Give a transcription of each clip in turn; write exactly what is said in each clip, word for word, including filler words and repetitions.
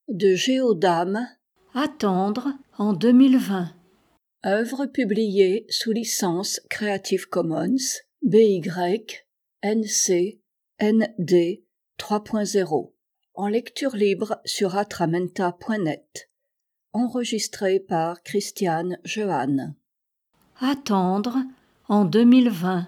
de Géodame, Attendre en deux mille vingt. œuvre publiée sous licence Creative Commons B Y N C N D trois point zéro, en lecture libre sur atramenta point net. Enregistré par Christiane Jeanne. Attendre en deux mille vingt.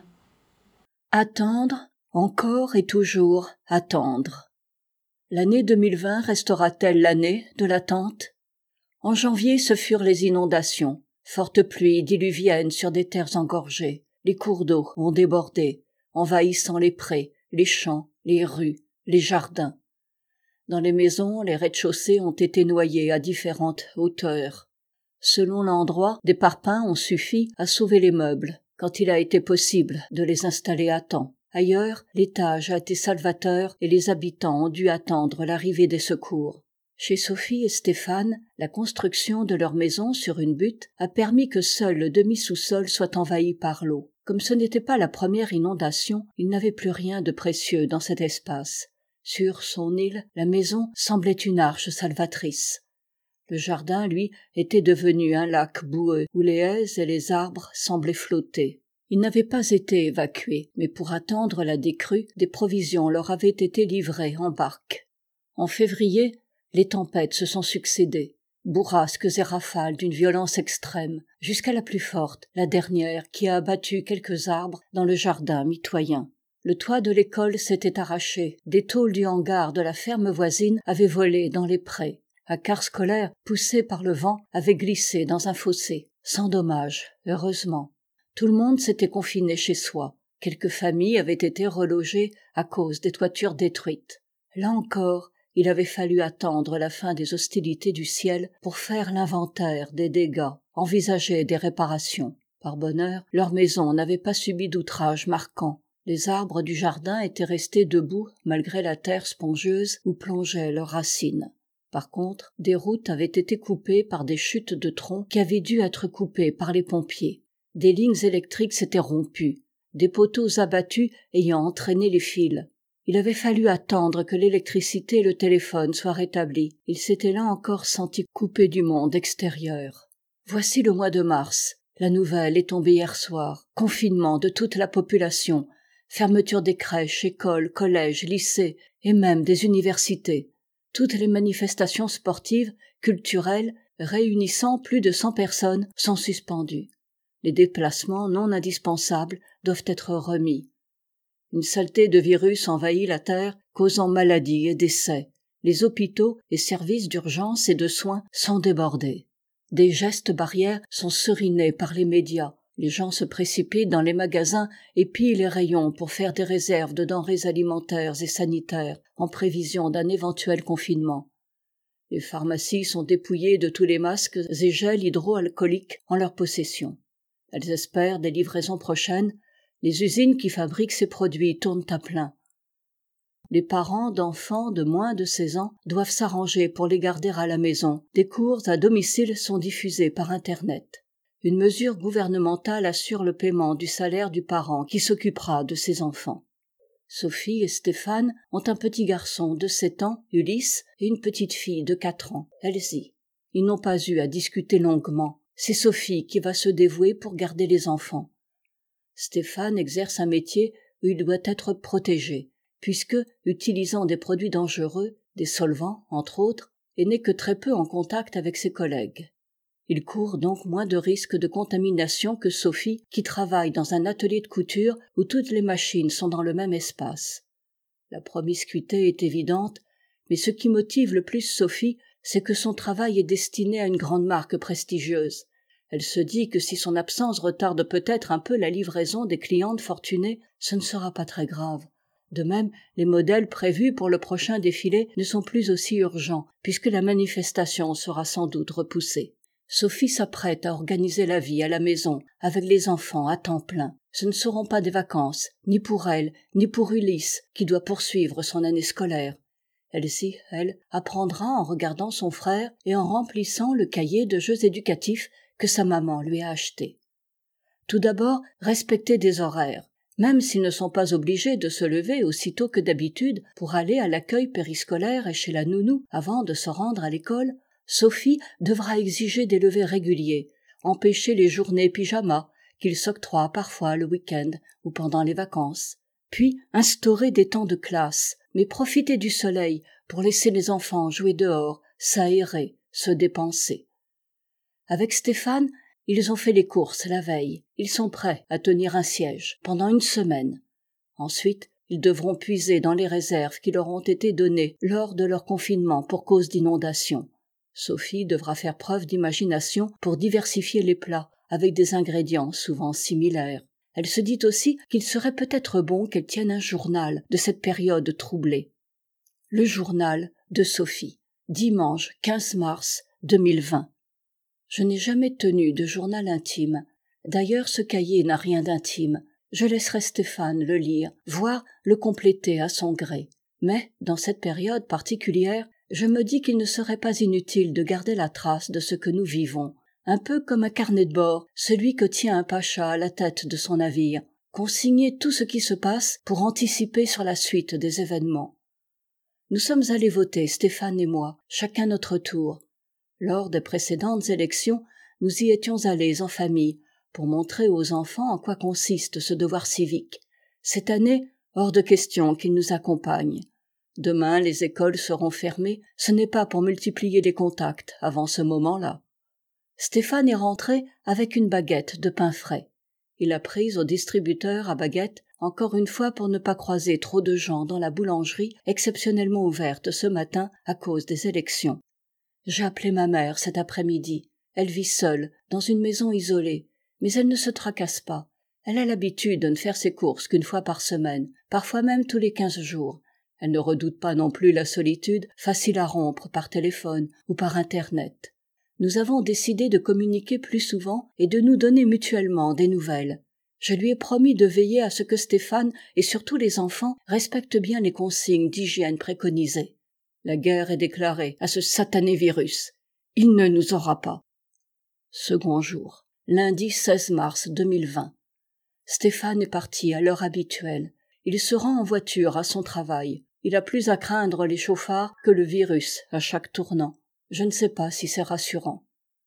Attendre, encore et toujours attendre. L'année deux mille vingt restera-t-elle l'année de l'attente ? En janvier, ce furent les inondations, fortes pluies diluviennes sur des terres engorgées. Les cours d'eau ont débordé, envahissant les prés, les champs, les rues, les jardins. Dans les maisons, les rez-de-chaussée ont été noyés à différentes hauteurs. Selon l'endroit, des parpaings ont suffi à sauver les meubles, quand il a été possible de les installer à temps. Ailleurs, l'étage a été salvateur et les habitants ont dû attendre l'arrivée des secours. Chez Sophie et Stéphane, la construction de leur maison sur une butte a permis que seul le demi-sous-sol soit envahi par l'eau. Comme ce n'était pas la première inondation, il n'avait plus rien de précieux dans cet espace. Sur son île, la maison semblait une arche salvatrice. Le jardin, lui, était devenu un lac boueux où les haies et les arbres semblaient flotter. Ils n'avaient pas été évacués, mais pour attendre la décrue, des provisions leur avaient été livrées en barque. En février, les tempêtes se sont succédé, bourrasques et rafales d'une violence extrême, jusqu'à la plus forte, la dernière, qui a abattu quelques arbres dans le jardin mitoyen. Le toit de l'école s'était arraché, des tôles du hangar de la ferme voisine avaient volé dans les prés. Un car scolaire, poussé par le vent, avait glissé dans un fossé, sans dommage, heureusement. Tout le monde s'était confiné chez soi. Quelques familles avaient été relogées à cause des toitures détruites. Là encore, il avait fallu attendre la fin des hostilités du ciel pour faire l'inventaire des dégâts, envisager des réparations. Par bonheur, leur maison n'avait pas subi d'outrages marquants. Les arbres du jardin étaient restés debout malgré la terre spongieuse où plongeaient leurs racines. Par contre, des routes avaient été coupées par des chutes de troncs qui avaient dû être coupées par les pompiers. Des lignes électriques s'étaient rompues, des poteaux abattus ayant entraîné les fils. Il avait fallu attendre que l'électricité et le téléphone soient rétablis. Il s'était là encore senti coupé du monde extérieur. Voici le mois de mars. La nouvelle est tombée hier soir. Confinement de toute la population. Fermeture des crèches, écoles, collèges, lycées et même des universités. Toutes les manifestations sportives, culturelles, réunissant plus de cent personnes, sont suspendues. Les déplacements non indispensables doivent être remis. Une saleté de virus envahit la terre, causant maladies et décès. Les hôpitaux et services d'urgence et de soins sont débordés. Des gestes barrières sont serinés par les médias. Les gens se précipitent dans les magasins et pillent les rayons pour faire des réserves de denrées alimentaires et sanitaires en prévision d'un éventuel confinement. Les pharmacies sont dépouillées de tous les masques et gels hydroalcooliques en leur possession. Elles espèrent des livraisons prochaines. Les usines qui fabriquent ces produits tournent à plein. Les parents d'enfants de moins de seize ans doivent s'arranger pour les garder à la maison. Des cours à domicile sont diffusés par Internet. Une mesure gouvernementale assure le paiement du salaire du parent qui s'occupera de ses enfants. Sophie et Stéphane ont un petit garçon de sept ans, Ulysse, et une petite fille de quatre ans, Elsie. Ils n'ont pas eu à discuter longuement. C'est Sophie qui va se dévouer pour garder les enfants. Stéphane exerce un métier où il doit être protégé, puisque, utilisant des produits dangereux, des solvants, entre autres, et n'est que très peu en contact avec ses collègues. Il court donc moins de risques de contamination que Sophie, qui travaille dans un atelier de couture où toutes les machines sont dans le même espace. La promiscuité est évidente, mais ce qui motive le plus Sophie, c'est que son travail est destiné à une grande marque prestigieuse. Elle se dit que si son absence retarde peut-être un peu la livraison des clientes fortunées, ce ne sera pas très grave. De même, les modèles prévus pour le prochain défilé ne sont plus aussi urgents, puisque la manifestation sera sans doute repoussée. Sophie s'apprête à organiser la vie à la maison, avec les enfants à temps plein. Ce ne seront pas des vacances, ni pour elle, ni pour Ulysse, qui doit poursuivre son année scolaire. Elsie, elle, apprendra en regardant son frère et en remplissant le cahier de jeux éducatifs que sa maman lui a acheté. Tout d'abord, respecter des horaires. Même s'ils ne sont pas obligés de se lever aussitôt que d'habitude pour aller à l'accueil périscolaire et chez la nounou avant de se rendre à l'école, Sophie devra exiger des levers réguliers, empêcher les journées pyjama qu'il s'octroie parfois le week-end ou pendant les vacances, puis instaurer des temps de classe, mais profiter du soleil pour laisser les enfants jouer dehors, s'aérer, se dépenser. Avec Stéphane, ils ont fait les courses la veille, ils sont prêts à tenir un siège pendant une semaine. Ensuite, ils devront puiser dans les réserves qui leur ont été données lors de leur confinement pour cause d'inondation. Sophie devra faire preuve d'imagination pour diversifier les plats avec des ingrédients souvent similaires. Elle se dit aussi qu'il serait peut-être bon qu'elle tienne un journal de cette période troublée. Le journal de Sophie, dimanche quinze mars deux mille vingt. Je n'ai jamais tenu de journal intime. D'ailleurs, ce cahier n'a rien d'intime. Je laisserai Stéphane le lire, voire le compléter à son gré. Mais, dans cette période particulière, je me dis qu'il ne serait pas inutile de garder la trace de ce que nous vivons, un peu comme un carnet de bord, celui que tient un pacha à la tête de son navire, consigner tout ce qui se passe pour anticiper sur la suite des événements. Nous sommes allés voter, Stéphane et moi, chacun notre tour. Lors des précédentes élections, nous y étions allés en famille, pour montrer aux enfants en quoi consiste ce devoir civique. Cette année, hors de question qu'ils nous accompagnent. Demain, les écoles seront fermées, ce n'est pas pour multiplier les contacts avant ce moment-là. Stéphane est rentré avec une baguette de pain frais. Il a pris au distributeur à baguette, encore une fois pour ne pas croiser trop de gens dans la boulangerie exceptionnellement ouverte ce matin à cause des élections. J'ai appelé ma mère cet après-midi. Elle vit seule, dans une maison isolée, mais elle ne se tracasse pas. Elle a l'habitude de ne faire ses courses qu'une fois par semaine, parfois même tous les quinze jours. Elle ne redoute pas non plus la solitude, facile à rompre par téléphone ou par Internet. Nous avons décidé de communiquer plus souvent et de nous donner mutuellement des nouvelles. Je lui ai promis de veiller à ce que Stéphane et surtout les enfants respectent bien les consignes d'hygiène préconisées. La guerre est déclarée à ce satané virus. Il ne nous aura pas. Second jour, lundi seize mars deux mille vingt. Stéphane est parti à l'heure habituelle. Il se rend en voiture à son travail. Il a plus à craindre les chauffards que le virus à chaque tournant. Je ne sais pas si c'est rassurant.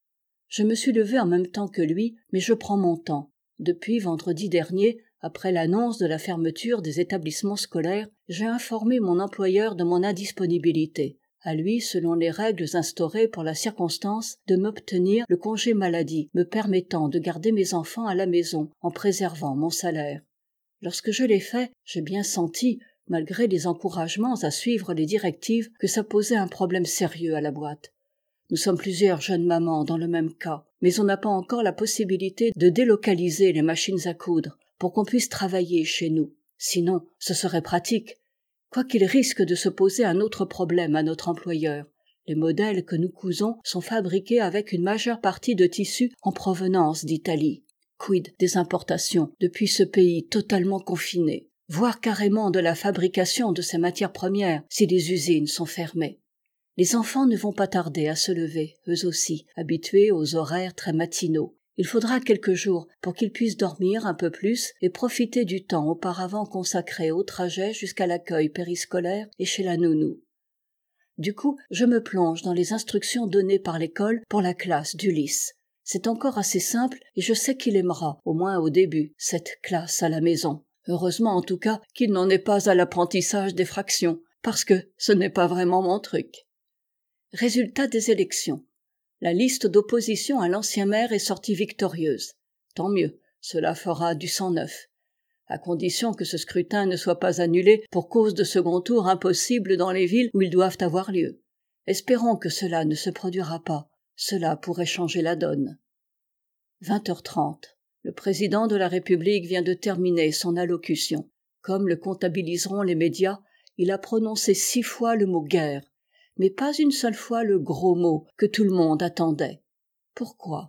Je me suis levée en même temps que lui, mais je prends mon temps. Depuis vendredi dernier, après l'annonce de la fermeture des établissements scolaires, j'ai informé mon employeur de mon indisponibilité. À lui, selon les règles instaurées pour la circonstance, de m'obtenir le congé maladie, me permettant de garder mes enfants à la maison en préservant mon salaire. Lorsque je l'ai fait, j'ai bien senti, malgré les encouragements à suivre les directives, que ça posait un problème sérieux à la boîte. Nous sommes plusieurs jeunes mamans dans le même cas, mais on n'a pas encore la possibilité de délocaliser les machines à coudre pour qu'on puisse travailler chez nous. Sinon, ce serait pratique. Quoiqu'il risque de se poser un autre problème à notre employeur. Les modèles que nous cousons sont fabriqués avec une majeure partie de tissus en provenance d'Italie. Quid des importations depuis ce pays totalement confiné, voire carrément de la fabrication de ces matières premières si les usines sont fermées. Les enfants ne vont pas tarder à se lever, eux aussi, habitués aux horaires très matinaux. Il faudra quelques jours pour qu'ils puissent dormir un peu plus et profiter du temps auparavant consacré au trajet jusqu'à l'accueil périscolaire et chez la nounou. Du coup, je me plonge dans les instructions données par l'école pour la classe d'Ulysse. C'est encore assez simple et je sais qu'il aimera, au moins au début, cette classe à la maison. Heureusement en tout cas qu'il n'en est pas à l'apprentissage des fractions, parce que ce n'est pas vraiment mon truc. Résultat des élections. La liste d'opposition à l'ancien maire est sortie victorieuse. Tant mieux, cela fera du sang neuf. À condition que ce scrutin ne soit pas annulé pour cause de second tour impossible dans les villes où ils doivent avoir lieu. Espérons que cela ne se produira pas. Cela pourrait changer la donne. vingt heures trente. Le président de la République vient de terminer son allocution. Comme le comptabiliseront les médias, il a prononcé six fois le mot « guerre », mais pas une seule fois le gros mot que tout le monde attendait. Pourquoi ?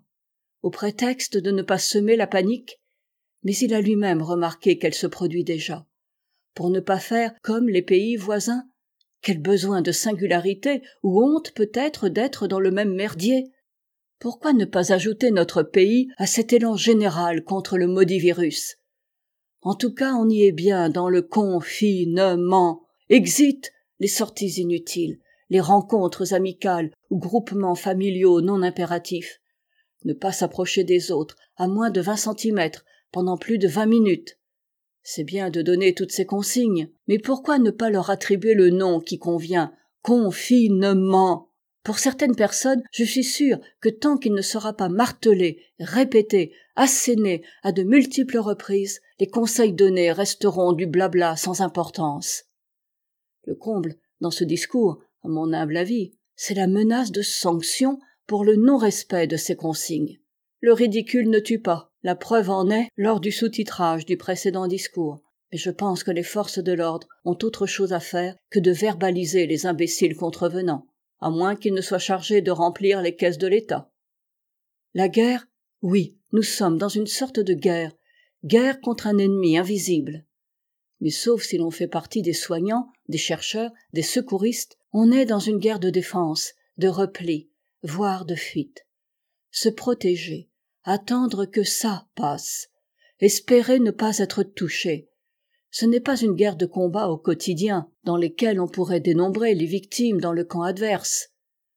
Au prétexte de ne pas semer la panique ? Mais il a lui-même remarqué qu'elle se produit déjà. Pour ne pas faire comme les pays voisins ? Quel besoin de singularité ou honte peut-être d'être dans le même merdier ? Pourquoi ne pas ajouter notre pays à cet élan général contre le maudit virus ? En tout cas, on y est bien dans le confinement. Exit les sorties inutiles, les rencontres amicales ou groupements familiaux non impératifs. Ne pas s'approcher des autres à moins de vingt centimètres pendant plus de vingt minutes. C'est bien de donner toutes ces consignes, mais pourquoi ne pas leur attribuer le nom qui convient, confinement? Pour certaines personnes, je suis sûre que tant qu'il ne sera pas martelé, répété, asséné à de multiples reprises, les conseils donnés resteront du blabla sans importance. Le comble, dans ce discours, à mon humble avis, c'est la menace de sanctions pour le non-respect de ces consignes. Le ridicule ne tue pas, la preuve en est lors du sous-titrage du précédent discours, mais je pense que les forces de l'ordre ont autre chose à faire que de verbaliser les imbéciles contrevenants, à moins qu'ils ne soient chargés de remplir les caisses de l'État. La guerre, oui, nous sommes dans une sorte de guerre, guerre contre un ennemi invisible. Mais sauf si l'on fait partie des soignants, des chercheurs, des secouristes, on est dans une guerre de défense, de repli, voire de fuite. Se protéger, attendre que ça passe, espérer ne pas être touché. Ce n'est pas une guerre de combat au quotidien, dans lesquelles on pourrait dénombrer les victimes dans le camp adverse.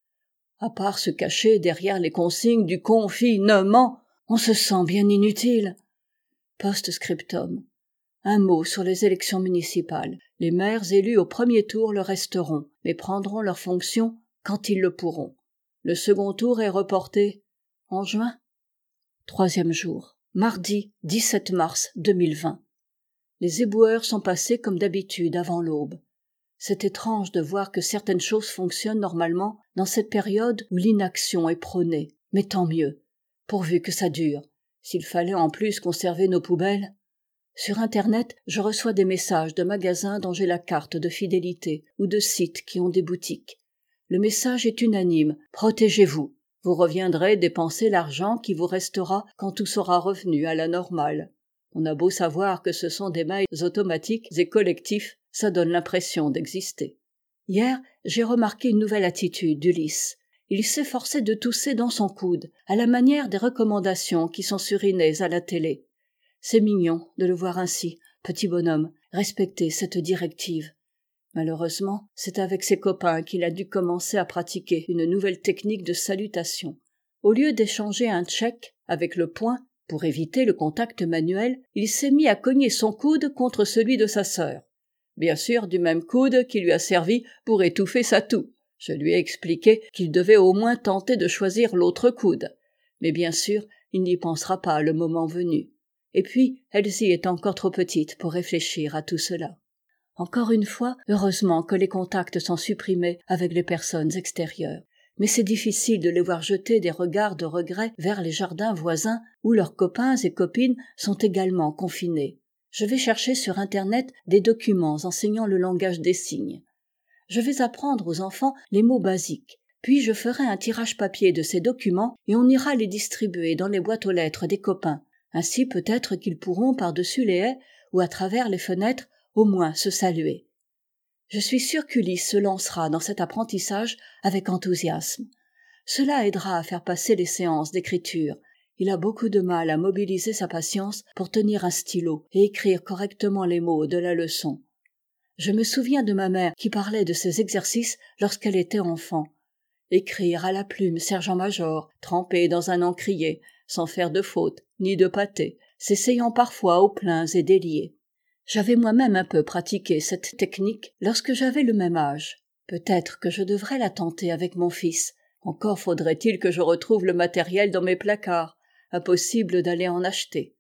À part se cacher derrière les consignes du confinement, on se sent bien inutile. Post-scriptum. Un mot sur les élections municipales. Les maires élus au premier tour le resteront, mais prendront leurs fonctions quand ils le pourront. Le second tour est reporté en juin. Troisième jour. Mardi dix-sept mars deux mille vingt. Les éboueurs sont passés comme d'habitude avant l'aube. C'est étrange de voir que certaines choses fonctionnent normalement dans cette période où l'inaction est prônée. Mais tant mieux, pourvu que ça dure. S'il fallait en plus conserver nos poubelles. Sur Internet, je reçois des messages de magasins dont j'ai la carte de fidélité ou de sites qui ont des boutiques. Le message est unanime. Protégez-vous. Vous reviendrez dépenser l'argent qui vous restera quand tout sera revenu à la normale. On a beau savoir que ce sont des mails automatiques et collectifs, ça donne l'impression d'exister. Hier, j'ai remarqué une nouvelle attitude d'Ulysse. Il s'efforçait de tousser dans son coude, à la manière des recommandations qui sont surinnées à la télé. C'est mignon de le voir ainsi, petit bonhomme, respecter cette directive. Malheureusement, c'est avec ses copains qu'il a dû commencer à pratiquer une nouvelle technique de salutation. Au lieu d'échanger un tchèque avec le poing, pour éviter le contact manuel, il s'est mis à cogner son coude contre celui de sa sœur. Bien sûr, du même coude qui lui a servi pour étouffer sa toux. Je lui ai expliqué qu'il devait au moins tenter de choisir l'autre coude. Mais bien sûr, il n'y pensera pas le moment venu. Et puis, Elsie est encore trop petite pour réfléchir à tout cela. Encore une fois, heureusement que les contacts sont supprimés avec les personnes extérieures. Mais c'est difficile de les voir jeter des regards de regret vers les jardins voisins où leurs copains et copines sont également confinés. Je vais chercher sur Internet des documents enseignant le langage des signes. Je vais apprendre aux enfants les mots basiques, puis je ferai un tirage papier de ces documents et on ira les distribuer dans les boîtes aux lettres des copains. Ainsi peut-être qu'ils pourront par-dessus les haies ou à travers les fenêtres au moins se saluer. Je suis sûre qu'Ulysse se lancera dans cet apprentissage avec enthousiasme. Cela aidera à faire passer les séances d'écriture. Il a beaucoup de mal à mobiliser sa patience pour tenir un stylo et écrire correctement les mots de la leçon. Je me souviens de ma mère qui parlait de ces exercices lorsqu'elle était enfant. Écrire à la plume sergent-major, trempé dans un encrier, sans faire de faute ni de pâté, s'essayant parfois aux pleins et déliés. J'avais moi-même un peu pratiqué cette technique lorsque j'avais le même âge. Peut-être que je devrais la tenter avec mon fils. Encore faudrait-il que je retrouve le matériel dans mes placards. Impossible d'aller en acheter.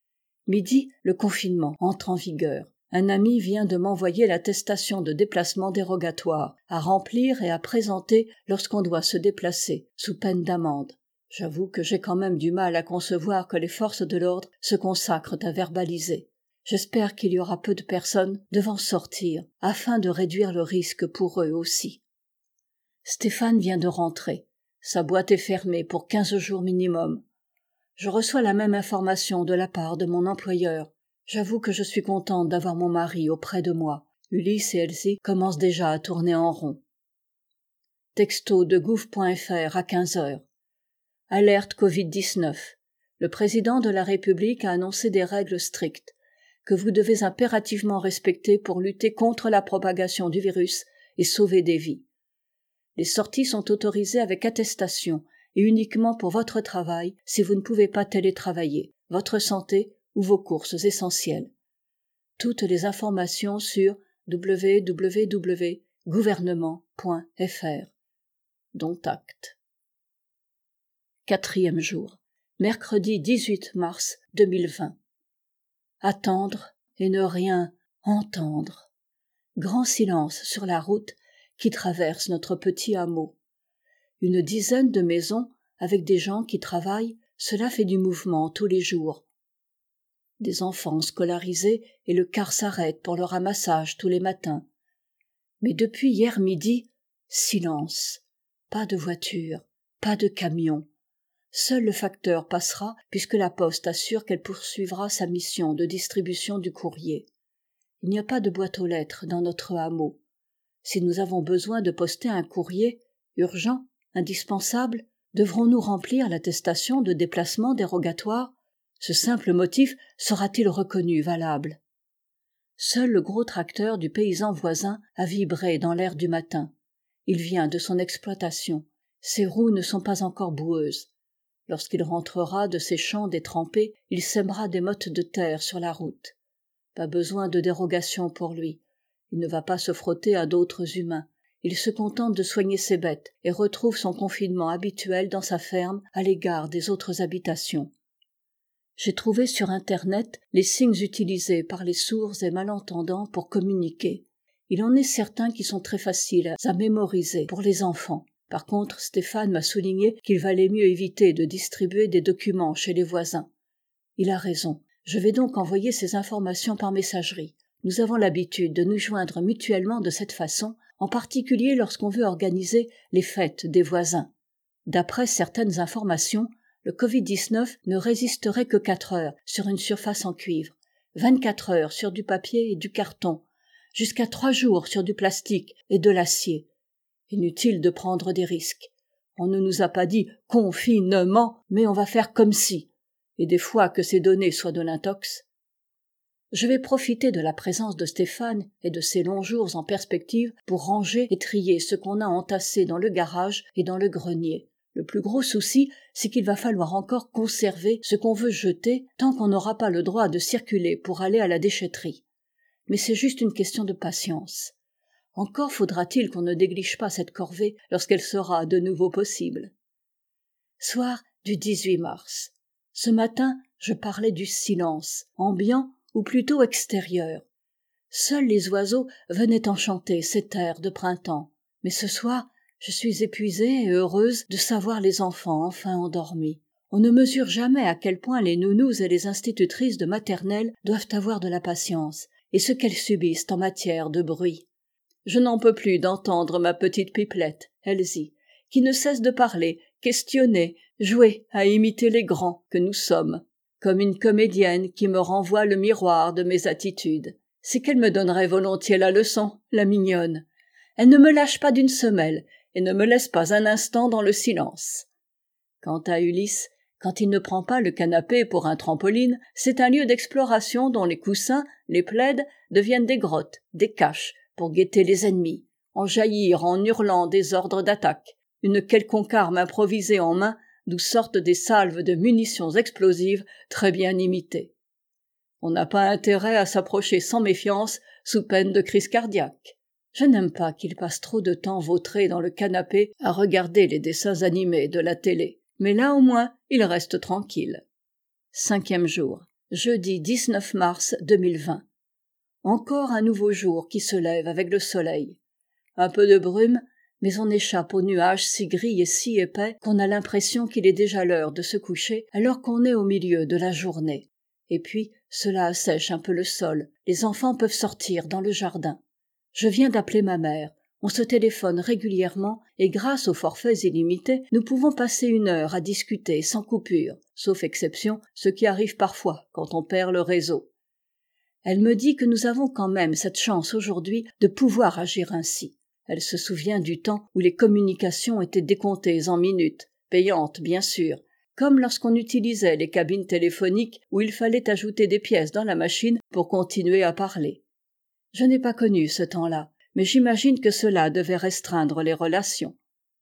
Midi, le confinement entre en vigueur. Un ami vient de m'envoyer l'attestation de déplacement dérogatoire, à remplir et à présenter lorsqu'on doit se déplacer, sous peine d'amende. J'avoue que j'ai quand même du mal à concevoir que les forces de l'ordre se consacrent à verbaliser. J'espère qu'il y aura peu de personnes devant sortir, afin de réduire le risque pour eux aussi. Stéphane vient de rentrer. Sa boîte est fermée pour quinze jours minimum. Je reçois la même information de la part de mon employeur. J'avoue que je suis contente d'avoir mon mari auprès de moi. Ulysse et Elsie commencent déjà à tourner en rond. Texto de gouv point f r à quinze heures. Alerte covid dix-neuf. Le président de la République a annoncé des règles strictes. que vous devez impérativement respecter pour lutter contre la propagation du virus et sauver des vies. Les sorties sont autorisées avec attestation et uniquement pour votre travail si vous ne pouvez pas télétravailler, votre santé ou vos courses essentielles. Toutes les informations sur w w w point gouvernement point f r. Dont acte. Quatrième jour. Mercredi dix-huit mars deux mille vingt. Attendre et ne rien entendre. Grand silence sur la route qui traverse notre petit hameau. Une dizaine de maisons avec des gens qui travaillent, cela fait du mouvement tous les jours. Des enfants scolarisés et le car s'arrête pour le ramassage tous les matins. Mais depuis hier midi, silence. Pas de voiture, pas de camion. Seul le facteur passera puisque la poste assure qu'elle poursuivra sa mission de distribution du courrier. Il n'y a pas de boîte aux lettres dans notre hameau. Si nous avons besoin de poster un courrier, urgent, indispensable, devrons-nous remplir l'attestation de déplacement dérogatoire ? Ce simple motif sera-t-il reconnu valable ? Seul le gros tracteur du paysan voisin a vibré dans l'air du matin. Il vient de son exploitation. Ses roues ne sont pas encore boueuses. Lorsqu'il rentrera de ses champs détrempés, il sèmera des mottes de terre sur la route. Pas besoin de dérogation pour lui. Il ne va pas se frotter à d'autres humains. Il se contente de soigner ses bêtes et retrouve son confinement habituel dans sa ferme à l'égard des autres habitations. J'ai trouvé sur Internet les signes utilisés par les sourds et malentendants pour communiquer. Il en est certains qui sont très faciles à mémoriser pour les enfants. Par contre, Stéphane m'a souligné qu'il valait mieux éviter de distribuer des documents chez les voisins. Il a raison. Je vais donc envoyer ces informations par messagerie. Nous avons l'habitude de nous joindre mutuellement de cette façon, en particulier lorsqu'on veut organiser les fêtes des voisins. D'après certaines informations, le covid dix-neuf ne résisterait que quatre heures sur une surface en cuivre, vingt-quatre heures sur du papier et du carton, jusqu'à trois jours sur du plastique et de l'acier. Inutile de prendre des risques. On ne nous a pas dit « confinement », mais on va faire comme si. Et des fois que ces données soient de l'intox. Je vais profiter de la présence de Stéphane et de ces longs jours en perspective pour ranger et trier ce qu'on a entassé dans le garage et dans le grenier. Le plus gros souci, c'est qu'il va falloir encore conserver ce qu'on veut jeter tant qu'on n'aura pas le droit de circuler pour aller à la déchetterie. Mais c'est juste une question de patience. Encore faudra-t-il qu'on ne néglige pas cette corvée lorsqu'elle sera de nouveau possible. Soir du dix-huit mars. Ce matin, je parlais du silence, ambiant ou plutôt extérieur. Seuls les oiseaux venaient enchanter cet air de printemps. Mais ce soir, je suis épuisée et heureuse de savoir les enfants enfin endormis. On ne mesure jamais à quel point les nounous et les institutrices de maternelle doivent avoir de la patience et ce qu'elles subissent en matière de bruit. Je n'en peux plus d'entendre ma petite pipelette, Elsie, qui ne cesse de parler, questionner, jouer à imiter les grands que nous sommes, comme une comédienne qui me renvoie le miroir de mes attitudes. C'est qu'elle me donnerait volontiers la leçon, la mignonne. Elle ne me lâche pas d'une semelle et ne me laisse pas un instant dans le silence. Quant à Ulysse, quand il ne prend pas le canapé pour un trampoline, c'est un lieu d'exploration dont les coussins, les plaids, deviennent des grottes, des caches, pour guetter les ennemis, en jaillir en hurlant des ordres d'attaque, une quelconque arme improvisée en main, d'où sortent des salves de munitions explosives très bien imitées. On n'a pas intérêt à s'approcher sans méfiance, sous peine de crise cardiaque. Je n'aime pas qu'il passe trop de temps vautré dans le canapé à regarder les dessins animés de la télé, mais là au moins, il reste tranquille. Cinquième jour, jeudi dix-neuf mars deux mille vingt. Encore un nouveau jour qui se lève avec le soleil. Un peu de brume, mais on échappe aux nuages si gris et si épais qu'on a l'impression qu'il est déjà l'heure de se coucher alors qu'on est au milieu de la journée. Et puis, cela assèche un peu le sol, les enfants peuvent sortir dans le jardin. Je viens d'appeler ma mère, on se téléphone régulièrement et grâce aux forfaits illimités, nous pouvons passer une heure à discuter sans coupure, sauf exception, ce qui arrive parfois quand on perd le réseau. Elle me dit que nous avons quand même cette chance aujourd'hui de pouvoir agir ainsi. Elle se souvient du temps où les communications étaient décomptées en minutes, payantes bien sûr, comme lorsqu'on utilisait les cabines téléphoniques où il fallait ajouter des pièces dans la machine pour continuer à parler. Je n'ai pas connu ce temps-là, mais j'imagine que cela devait restreindre les relations.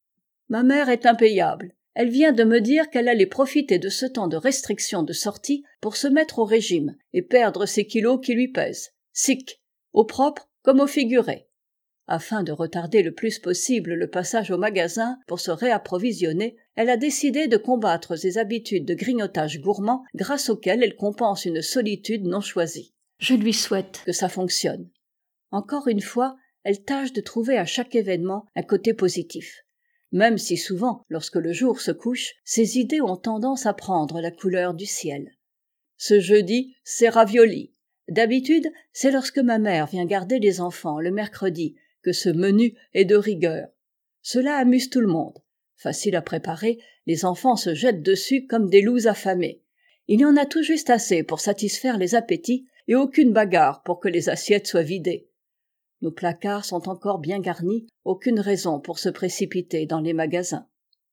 Ma mère est impayable. Elle vient de me dire qu'elle allait profiter de ce temps de restriction de sortie pour se mettre au régime et perdre ces kilos qui lui pèsent. Sic, au propre comme au figuré. Afin de retarder le plus possible le passage au magasin pour se réapprovisionner, elle a décidé de combattre ses habitudes de grignotage gourmand grâce auxquelles elle compense une solitude non choisie. Je lui souhaite que ça fonctionne. Encore une fois, elle tâche de trouver à chaque événement un côté positif. Même si souvent, lorsque le jour se couche, ses idées ont tendance à prendre la couleur du ciel. Ce jeudi, c'est ravioli. D'habitude, c'est lorsque ma mère vient garder les enfants le mercredi que ce menu est de rigueur. Cela amuse tout le monde. Facile à préparer, les enfants se jettent dessus comme des loups affamés. Il y en a tout juste assez pour satisfaire les appétits et aucune bagarre pour que les assiettes soient vidées. Nos placards sont encore bien garnis, aucune raison pour se précipiter dans les magasins.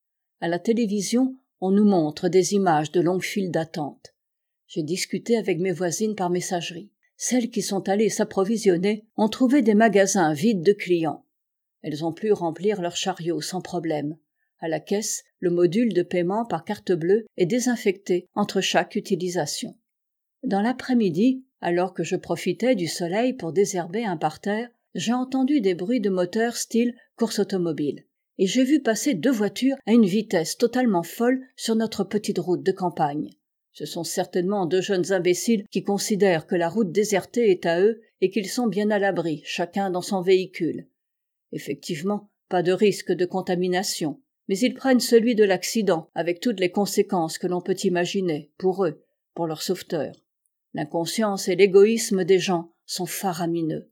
À la télévision, on nous montre des images de longues files d'attente. J'ai discuté avec mes voisines par messagerie. Celles qui sont allées s'approvisionner ont trouvé des magasins vides de clients. Elles ont pu remplir leurs chariots sans problème. À la caisse, le module de paiement par carte bleue est désinfecté entre chaque utilisation. Dans l'après-midi, alors que je profitais du soleil pour désherber un parterre, j'ai entendu des bruits de moteurs style course automobile. Et j'ai vu passer deux voitures à une vitesse totalement folle sur notre petite route de campagne. Ce sont certainement deux jeunes imbéciles qui considèrent que la route désertée est à eux et qu'ils sont bien à l'abri, chacun dans son véhicule. Effectivement, pas de risque de contamination, mais ils prennent celui de l'accident avec toutes les conséquences que l'on peut imaginer, pour eux, pour leur sauveteur. L'inconscience et l'égoïsme des gens sont faramineux.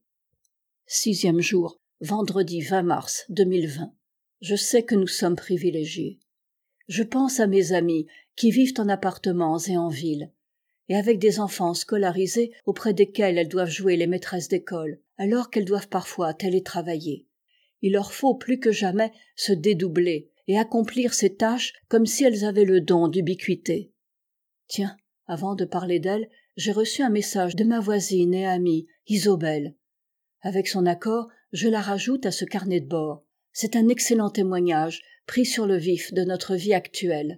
Sixième jour, vendredi vingt mars deux mille vingt. Je sais que nous sommes privilégiés. Je pense à mes amis qui vivent en appartements et en ville, et avec des enfants scolarisés auprès desquels elles doivent jouer les maîtresses d'école, alors qu'elles doivent parfois télétravailler. Il leur faut plus que jamais se dédoubler et accomplir ces tâches comme si elles avaient le don d'ubiquité. Tiens, avant de parler d'elles, j'ai reçu un message de ma voisine et amie, Isobel. Avec son accord, je la rajoute à ce carnet de bord. C'est un excellent témoignage, pris sur le vif de notre vie actuelle.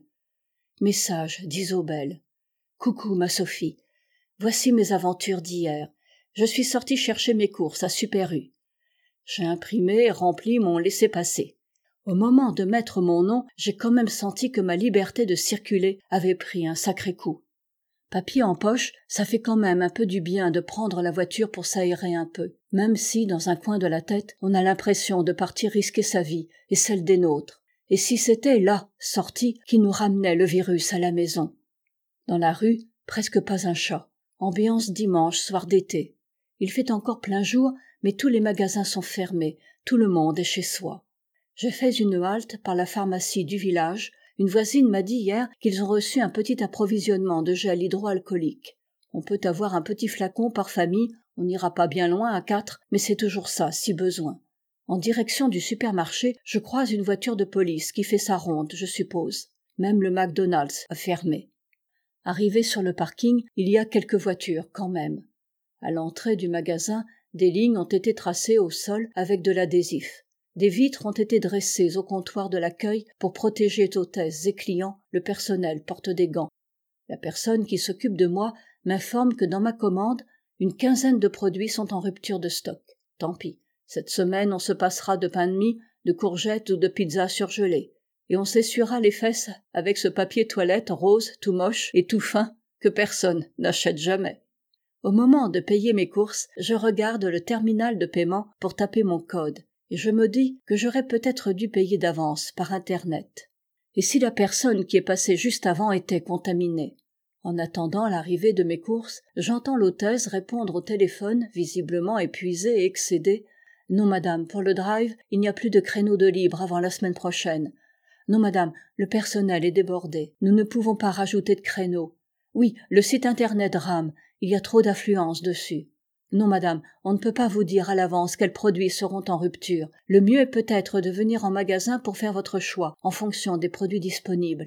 Message d'Isobel. Coucou ma Sophie. Voici mes aventures d'hier. Je suis sortie chercher mes courses à Super U. J'ai imprimé et rempli mon laissez-passer. Au moment de mettre mon nom, j'ai quand même senti que ma liberté de circuler avait pris un sacré coup. Papier en poche, ça fait quand même un peu du bien de prendre la voiture pour s'aérer un peu, même si, dans un coin de la tête, on a l'impression de partir risquer sa vie et celle des nôtres. Et si c'était là, sortie, qui nous ramenait le virus à la maison? Dans la rue, presque pas un chat. Ambiance dimanche, soir d'été. Il fait encore plein jour, mais tous les magasins sont fermés, tout le monde est chez soi. J'ai fait une halte par la pharmacie du village. Une voisine m'a dit hier qu'ils ont reçu un petit approvisionnement de gel hydroalcoolique. On peut avoir un petit flacon par famille, on n'ira pas bien loin à quatre, mais c'est toujours ça, si besoin. En direction du supermarché, je croise une voiture de police qui fait sa ronde, je suppose. Même le McDonald's a fermé. Arrivé sur le parking, il y a quelques voitures quand même. À l'entrée du magasin, des lignes ont été tracées au sol avec de l'adhésif. Des vitres ont été dressées au comptoir de l'accueil pour protéger hôtesses et clients. Le personnel porte des gants. La personne qui s'occupe de moi m'informe que dans ma commande, une quinzaine de produits sont en rupture de stock. Tant pis. Cette semaine, on se passera de pain de mie, de courgettes ou de pizza surgelée. Et on s'essuiera les fesses avec ce papier toilette rose, tout moche et tout fin, que personne n'achète jamais. Au moment de payer mes courses, je regarde le terminal de paiement pour taper mon code. Et je me dis que j'aurais peut-être dû payer d'avance par Internet. Et si la personne qui est passée juste avant était contaminée? En attendant l'arrivée de mes courses, j'entends l'hôtesse répondre au téléphone, visiblement épuisée et excédée. « Non, madame, pour le drive, il n'y a plus de créneau de libre avant la semaine prochaine. Non, madame, le personnel est débordé. Nous ne pouvons pas rajouter de créneau. Oui, le site Internet rame, il y a trop d'affluence dessus. Non, madame, on ne peut pas vous dire à l'avance quels produits seront en rupture. Le mieux est peut-être de venir en magasin pour faire votre choix, en fonction des produits disponibles.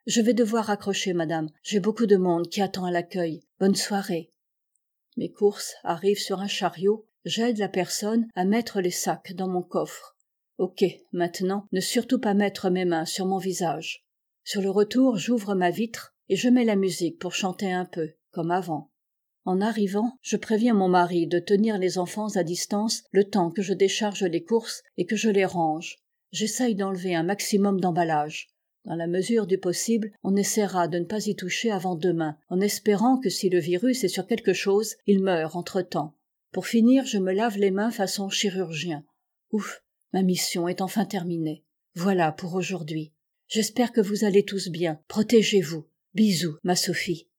Je vais devoir raccrocher, madame. J'ai beaucoup de monde qui attend à l'accueil. Bonne soirée. Mes courses arrivent sur un chariot. J'aide la personne à mettre les sacs dans mon coffre. Ok, maintenant, ne surtout pas mettre mes mains sur mon visage. Sur le retour, j'ouvre ma vitre et je mets la musique pour chanter un peu, comme avant. En arrivant, je préviens mon mari de tenir les enfants à distance le temps que je décharge les courses et que je les range. J'essaye d'enlever un maximum d'emballage. Dans la mesure du possible, on essaiera de ne pas y toucher avant demain, en espérant que si le virus est sur quelque chose, il meurt entre-temps. Pour finir, je me lave les mains façon chirurgien. Ouf, ma mission est enfin terminée. Voilà pour aujourd'hui. J'espère que vous allez tous bien. Protégez-vous. Bisous, ma Sophie.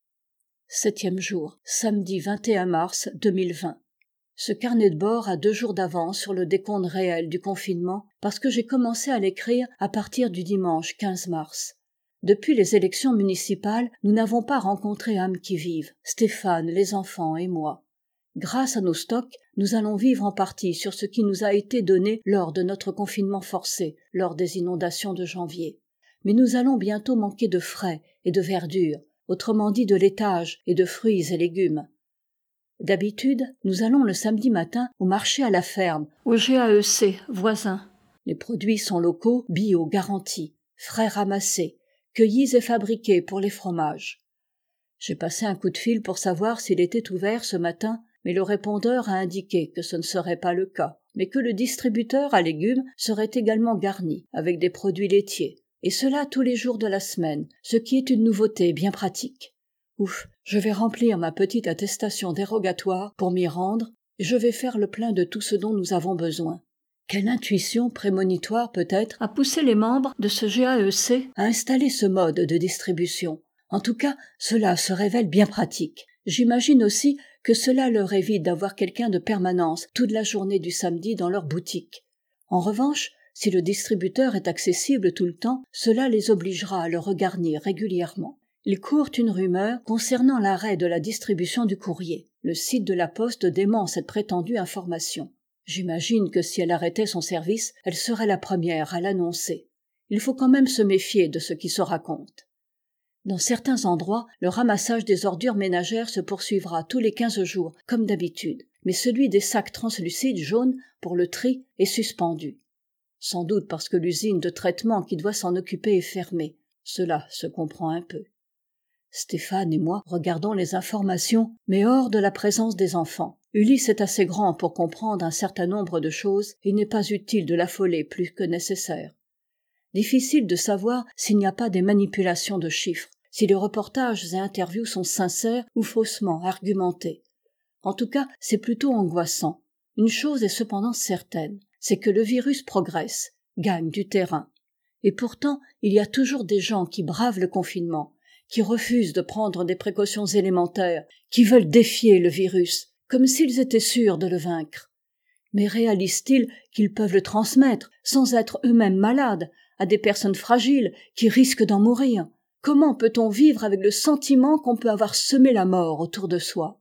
Septième jour, samedi vingt et un mars deux mille vingt. Ce carnet de bord a deux jours d'avance sur le décompte réel du confinement parce que j'ai commencé à l'écrire à partir du dimanche quinze mars. Depuis les élections municipales, nous n'avons pas rencontré âme qui vive, Stéphane, les enfants et moi. Grâce à nos stocks, nous allons vivre en partie sur ce qui nous a été donné lors de notre confinement forcé, lors des inondations de janvier. Mais nous allons bientôt manquer de frais et de verdure, autrement dit de laitage et de fruits et légumes. D'habitude, nous allons le samedi matin au marché à la ferme, au G A E C voisin. Les produits sont locaux, bio, garantis, frais ramassés, cueillis et fabriqués pour les fromages. J'ai passé un coup de fil pour savoir s'il était ouvert ce matin, mais le répondeur a indiqué que ce ne serait pas le cas, mais que le distributeur à légumes serait également garni avec des produits laitiers, et cela tous les jours de la semaine, ce qui est une nouveauté bien pratique. Ouf, je vais remplir ma petite attestation dérogatoire pour m'y rendre, et je vais faire le plein de tout ce dont nous avons besoin. Quelle intuition prémonitoire peut-être a poussé les membres de ce G A E C à installer ce mode de distribution. En tout cas, cela se révèle bien pratique. J'imagine aussi que cela leur évite d'avoir quelqu'un de permanence toute la journée du samedi dans leur boutique. En revanche, si le distributeur est accessible tout le temps, cela les obligera à le regarnir régulièrement. Il court une rumeur concernant l'arrêt de la distribution du courrier. Le site de la Poste dément cette prétendue information. J'imagine que si elle arrêtait son service, elle serait la première à l'annoncer. Il faut quand même se méfier de ce qui se raconte. Dans certains endroits, le ramassage des ordures ménagères se poursuivra tous les quinze jours, comme d'habitude, mais celui des sacs translucides jaunes pour le tri est suspendu. Sans doute parce que l'usine de traitement qui doit s'en occuper est fermée. Cela se comprend un peu. Stéphane et moi regardons les informations, mais hors de la présence des enfants. Ulysse est assez grand pour comprendre un certain nombre de choses et il n'est pas utile de l'affoler plus que nécessaire. Difficile de savoir s'il n'y a pas des manipulations de chiffres, si les reportages et interviews sont sincères ou faussement argumentés. En tout cas, c'est plutôt angoissant. Une chose est cependant certaine, c'est que le virus progresse, gagne du terrain. Et pourtant, il y a toujours des gens qui bravent le confinement, qui refusent de prendre des précautions élémentaires, qui veulent défier le virus, comme s'ils étaient sûrs de le vaincre. Mais réalisent-ils qu'ils peuvent le transmettre, sans être eux-mêmes malades, à des personnes fragiles qui risquent d'en mourir? Comment peut-on vivre avec le sentiment qu'on peut avoir semé la mort autour de soi?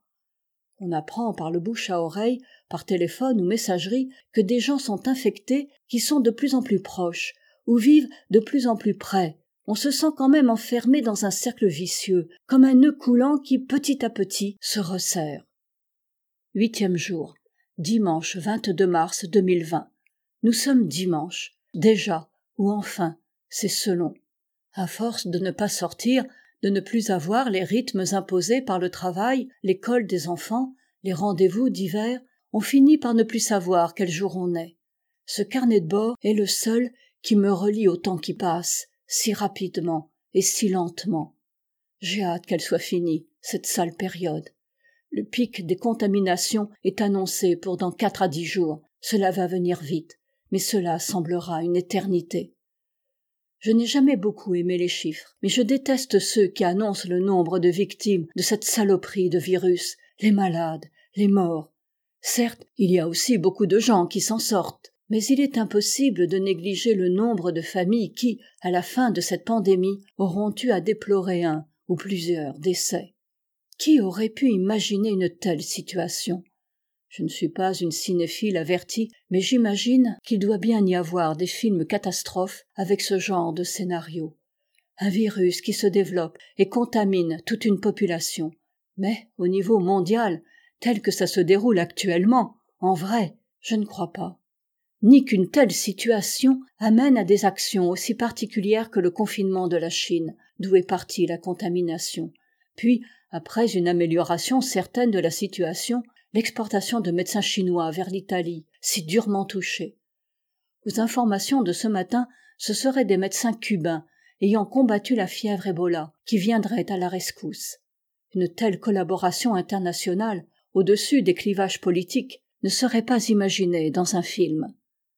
On apprend par le bouche à oreille, par téléphone ou messagerie, que des gens sont infectés qui sont de plus en plus proches, ou vivent de plus en plus près. On se sent quand même enfermé dans un cercle vicieux, comme un nœud coulant qui, petit à petit, se resserre. Huitième jour, dimanche vingt-deux mars deux mille vingt. Nous sommes dimanche, déjà, ou enfin, c'est selon. À force de ne pas sortir, de ne plus avoir les rythmes imposés par le travail, l'école des enfants, les rendez-vous divers, on finit par ne plus savoir quel jour on est. Ce carnet de bord est le seul qui me relie au temps qui passe, si rapidement et si lentement. J'ai hâte qu'elle soit finie, cette sale période. Le pic des contaminations est annoncé pour dans quatre à dix jours. Cela va venir vite, mais cela semblera une éternité. Je n'ai jamais beaucoup aimé les chiffres, mais je déteste ceux qui annoncent le nombre de victimes de cette saloperie de virus, les malades, les morts. Certes, il y a aussi beaucoup de gens qui s'en sortent, mais il est impossible de négliger le nombre de familles qui, à la fin de cette pandémie, auront eu à déplorer un ou plusieurs décès. Qui aurait pu imaginer une telle situation ? Je ne suis pas une cinéphile avertie, mais j'imagine qu'il doit bien y avoir des films catastrophes avec ce genre de scénario. un virus qui se développe et contamine toute une population. Mais au niveau mondial, tel que ça se déroule actuellement, en vrai, je ne crois pas. Ni qu'une telle situation amène à des actions aussi particulières que le confinement de la Chine, d'où est partie la contamination. Puis, après une amélioration certaine de la situation, l'exportation de médecins chinois vers l'Italie, si durement touchée. Aux informations de ce matin, ce seraient des médecins cubains ayant combattu la fièvre Ebola qui viendraient à la rescousse. Une telle collaboration internationale, au-dessus des clivages politiques, ne serait pas imaginée dans un film.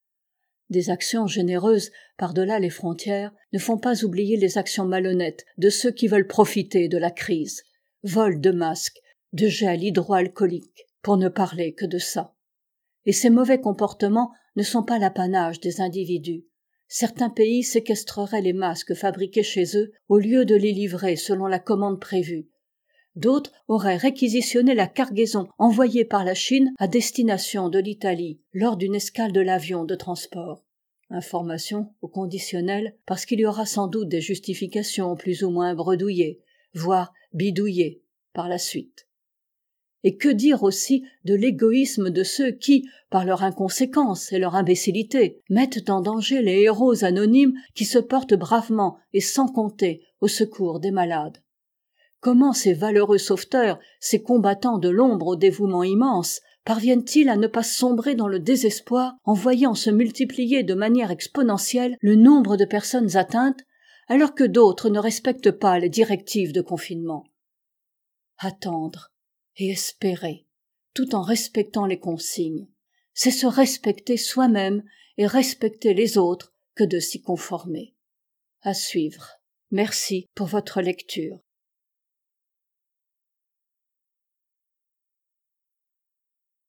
Des actions généreuses par-delà les frontières ne font pas oublier les actions malhonnêtes de ceux qui veulent profiter de la crise. Vol de masques, de gel hydroalcoolique, pour ne parler que de ça. Et ces mauvais comportements ne sont pas l'apanage des individus. Certains pays séquestreraient les masques fabriqués chez eux au lieu de les livrer selon la commande prévue. D'autres auraient réquisitionné la cargaison envoyée par la Chine à destination de l'Italie lors d'une escale de l'avion de transport. Information au conditionnel parce qu'il y aura sans doute des justifications plus ou moins bredouillées, voire bidouillées, par la suite. Et que dire aussi de l'égoïsme de ceux qui, par leur inconséquence et leur imbécilité, mettent en danger les héros anonymes qui se portent bravement et sans compter au secours des malades. Comment ces valeureux sauveteurs, ces combattants de l'ombre au dévouement immense, parviennent-ils à ne pas sombrer dans le désespoir en voyant se multiplier de manière exponentielle le nombre de personnes atteintes, alors que d'autres ne respectent pas les directives de confinement? Attendre et espérer, tout en respectant les consignes, c'est se respecter soi-même et respecter les autres que de s'y conformer. À suivre. Merci pour votre lecture.